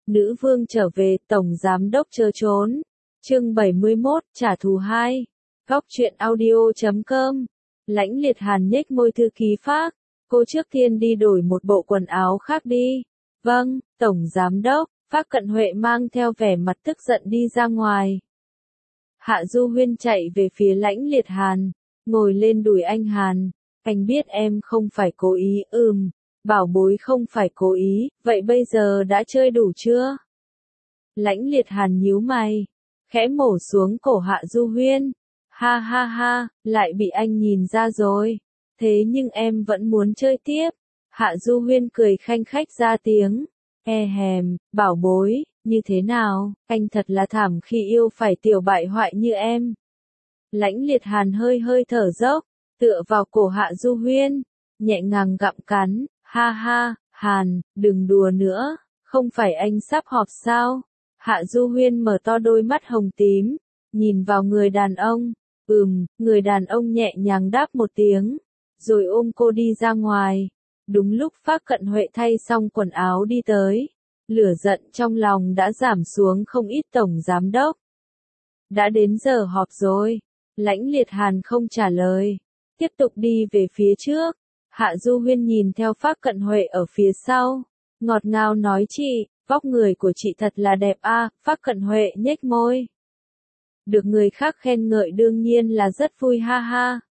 Nữ vương trở về, tổng giám đốc chớ trốn. Chương 71, trả thù 2. Góc truyện audio.com. Lãnh Liệt Hàn nhếch môi thư ký Phác. Cô trước tiên đi đổi một bộ quần áo khác đi. Vâng, tổng giám đốc. Phác Cận Huệ mang theo vẻ mặt tức giận đi ra ngoài. Hạ Du Huyên chạy về phía Lãnh Liệt Hàn, ngồi lên đùi anh Hàn. Anh biết em không phải cố ý, bảo bối không phải cố ý, vậy bây giờ đã chơi đủ chưa? Lãnh Liệt Hàn nhíu mày, khẽ mổ xuống cổ Hạ Du Huyên. Ha ha ha, lại bị anh nhìn ra rồi. Thế nhưng em vẫn muốn chơi tiếp. Hạ Du Huyên cười khanh khách ra tiếng. Bảo bối, như thế nào, anh thật là thảm khi yêu phải tiểu bại hoại như em. Lãnh Liệt Hàn hơi hơi thở dốc, tựa vào cổ Hạ Du Huyên, nhẹ nhàng gặm cắn. Ha ha, Hàn, đừng đùa nữa, không phải anh sắp họp sao? Hạ Du Huyên mở to đôi mắt hồng tím, nhìn vào người đàn ông. Người đàn ông nhẹ nhàng đáp một tiếng, rồi ôm cô đi ra ngoài. Đúng lúc Phác Cận Huệ thay xong quần áo đi tới, lửa giận trong lòng đã giảm xuống không ít. Tổng giám đốc, đã đến giờ họp rồi. Lãnh Liệt Hàn không trả lời, tiếp tục đi về phía trước. Hạ Du Huyên nhìn theo Phác Cận Huệ ở phía sau, ngọt ngào nói chị, vóc người của chị thật là đẹp a. Phác Cận Huệ nhếch môi. Được người khác khen ngợi đương nhiên là rất vui ha ha.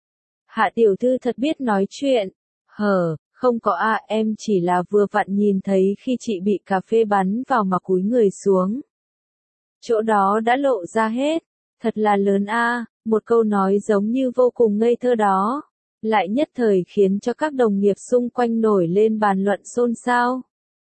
Hạ tiểu thư thật biết nói chuyện. Không có em chỉ là vừa vặn nhìn thấy khi chị bị cà phê bắn vào mà cúi người xuống. Chỗ đó đã lộ ra hết. Thật là lớn a. Một câu nói giống như vô cùng ngây thơ đó, lại nhất thời khiến cho các đồng nghiệp xung quanh nổi lên bàn luận xôn xao.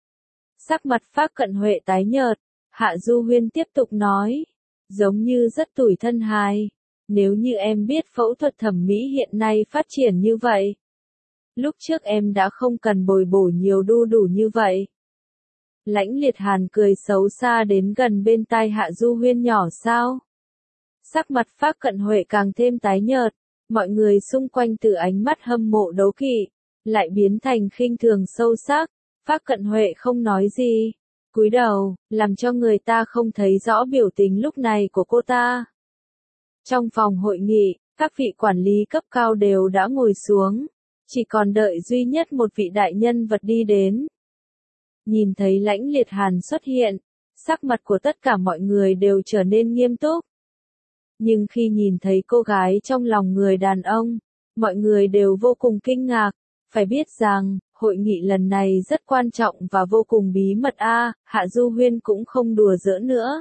Sắc mặt Phác Cận Huệ tái nhợt, Hạ Du Huyên tiếp tục nói, giống như rất tủi thân hài. Nếu như em biết phẫu thuật thẩm mỹ hiện nay phát triển như vậy, lúc trước em đã không cần bồi bổ nhiều đu đủ như vậy. Lãnh Liệt Hàn cười xấu xa đến gần bên tai Hạ Du Huyên nhỏ sao. Sắc mặt Phác Cận Huệ càng thêm tái nhợt, mọi người xung quanh từ ánh mắt hâm mộ đố kỵ, lại biến thành khinh thường sâu sắc. Phác Cận Huệ không nói gì, cúi đầu, làm cho người ta không thấy rõ biểu tình lúc này của cô ta. Trong phòng hội nghị, các vị quản lý cấp cao đều đã ngồi xuống, chỉ còn đợi duy nhất một vị đại nhân vật đi đến. Nhìn thấy Lãnh Liệt Hàn xuất hiện, sắc mặt của tất cả mọi người đều trở nên nghiêm túc. Nhưng khi nhìn thấy cô gái trong lòng người đàn ông, mọi người đều vô cùng kinh ngạc. Phải biết rằng, hội nghị lần này rất quan trọng và vô cùng bí mật Hạ Du Huyên cũng không đùa giỡn nữa.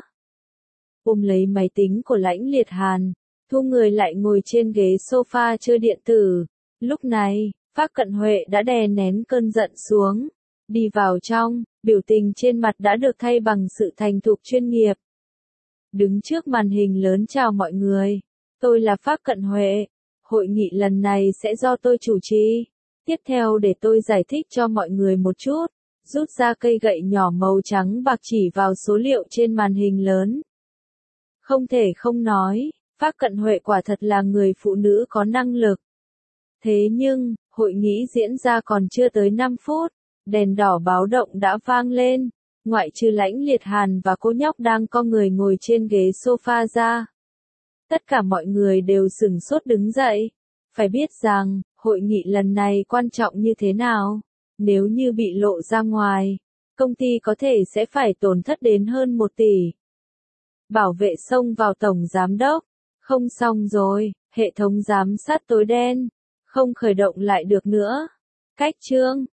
Ôm lấy máy tính của Lãnh Liệt Hàn, thu người lại ngồi trên ghế sofa chơi điện tử. Lúc này, Phác Cận Huệ đã đè nén cơn giận xuống, đi vào trong, biểu tình trên mặt đã được thay bằng sự thành thục chuyên nghiệp. Đứng trước màn hình lớn chào mọi người, tôi là Phác Cận Huệ, hội nghị lần này sẽ do tôi chủ trì. Tiếp theo để tôi giải thích cho mọi người một chút, rút ra cây gậy nhỏ màu trắng bạc chỉ vào số liệu trên màn hình lớn. Không thể không nói, Phác Cận Huệ quả thật là người phụ nữ có năng lực. Thế nhưng, hội nghị diễn ra còn chưa tới 5 phút, đèn đỏ báo động đã vang lên. Ngoại trừ Lãnh Liệt Hàn và cô nhóc đang co người ngồi trên ghế sofa ra, tất cả mọi người đều sửng sốt đứng dậy. Phải biết rằng, hội nghị lần này quan trọng như thế nào, nếu như bị lộ ra ngoài, công ty có thể sẽ phải tổn thất đến hơn 1 tỷ. Bảo vệ xông vào tổng giám đốc, không xong rồi, hệ thống giám sát tối đen, không khởi động lại được nữa. Cách chương